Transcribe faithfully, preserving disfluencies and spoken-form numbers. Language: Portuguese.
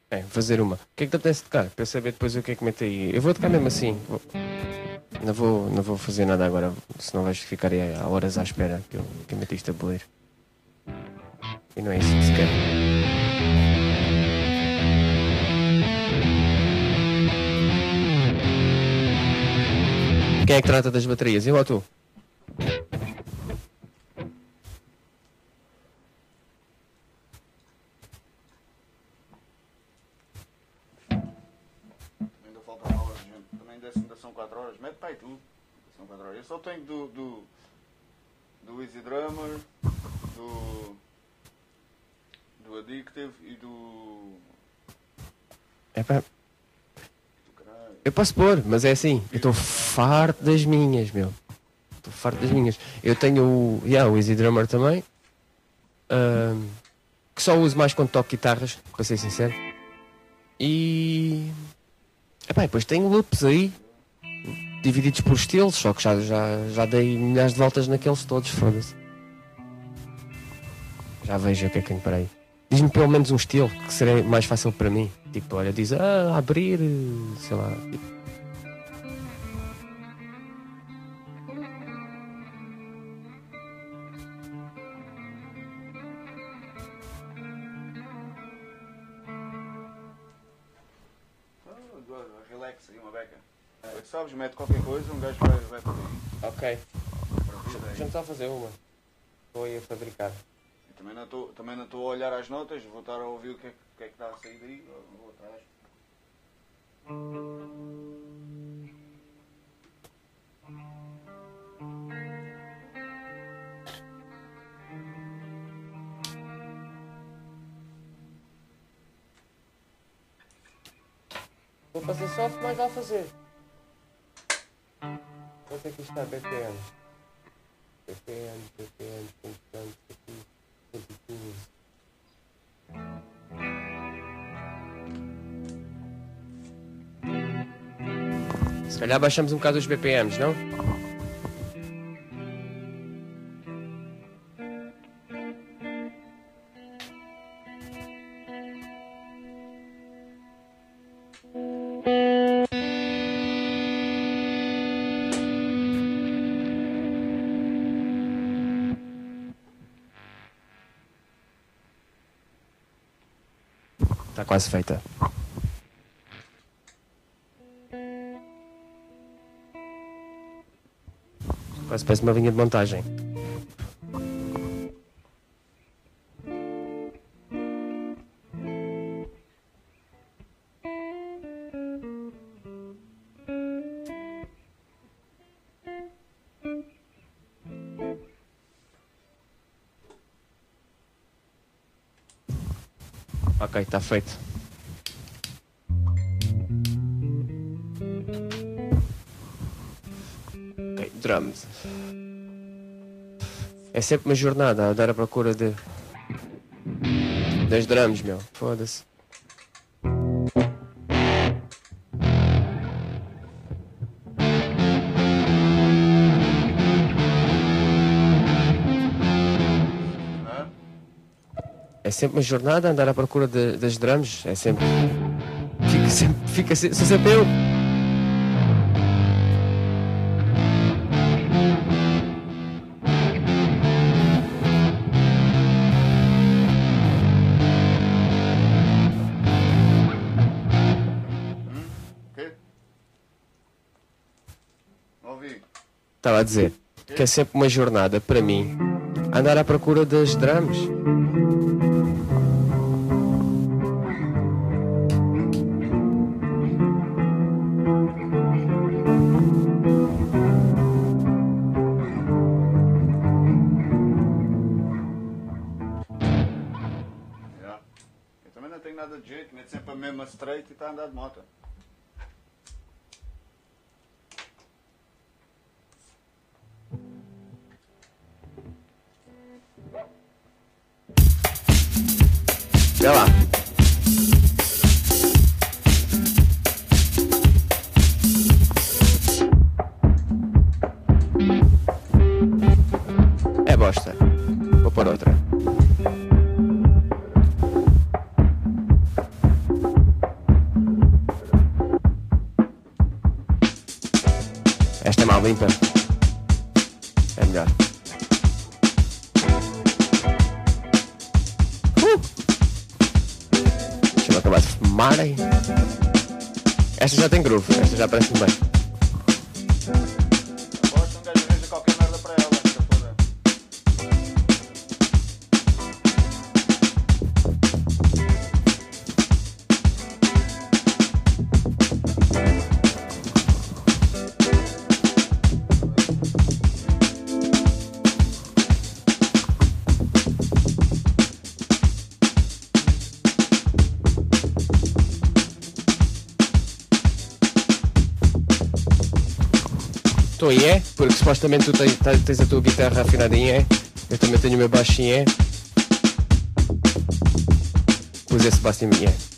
É, fazer uma. O que é que te apetece tocar? Para eu saber depois o que é que mete aí. Eu vou tocar mesmo assim. Vou- Não vou, não vou fazer nada agora, senão vais ficar aí há horas à espera que eu, que eu meta isto a bolir. E não é isso que se quer. Quem é que trata das baterias? Eu ou tu? Ainda falta uma hora, gente. Também ainda ainda são quatro horas. Mete para aí tu. São quatro horas. Eu só tenho do, do, do Easy Drummer, do, do Addictive e do. É pá, do caralho. eu posso pôr, mas é assim. Eu estou farto das minhas, meu. Estou farto das minhas. Eu tenho o, yeah, o Easy Drummer também. ahm, que só uso mais quando toco guitarras, para ser sincero. E. Epá, depois tenho loops aí, divididos por estilos, só que já, já, já dei milhares de voltas naqueles todos, foda-se. Já vejo o que é que tenho para aí. Diz-me pelo menos um estilo que seria mais fácil para mim. Tipo, olha, diz, ah, abrir, sei lá. Tipo. Ah, relax aí, uma beca. É, sabes, mete qualquer coisa, um gajo vai, vai por aí. Ok, Para vir daí. deixa-me só fazer uma. Estou aí a fabricar. E também não estou também não estou a olhar as notas, vou estar a ouvir o que é, que- o que, é que está a sair daí. Vou atrás. Vou fazer soft, mas vai fazer. Quanto é que isto está B P M? B P M, B P M, constante, aqui, cento e quinze. Se calhar baixamos um bocado os B P Ms, não? Está quase feita. Quase parece uma linha de montagem. Ok, está feito. Ok, drums. É sempre uma jornada a dar a procura de das drums, meu. Foda-se. Hã? É sempre uma jornada a andar à procura de- das drums. É sempre. Fica sempre. Fica se- sou sempre eu. Hum? O quê? Não ouvi. Estava a dizer que é sempre uma jornada para mim andar à procura das drums. Já. Eu também não tenho nada de jeito, mete sempre a mesma straight e está a andar de moto. Vê lá. É bosta. Vou pôr outra. limpa. É melhor. Uh! Deixa eu acabar de fumar aí. Esta já tem groove, esta já parece-me bem. Aposto um gajo arranja qualquer merda para ela, se foda. Estou em E, porque supostamente tu tens, tens a tua guitarra afinada em E. Eu também tenho o meu baixo em E. Pus esse baixo em E.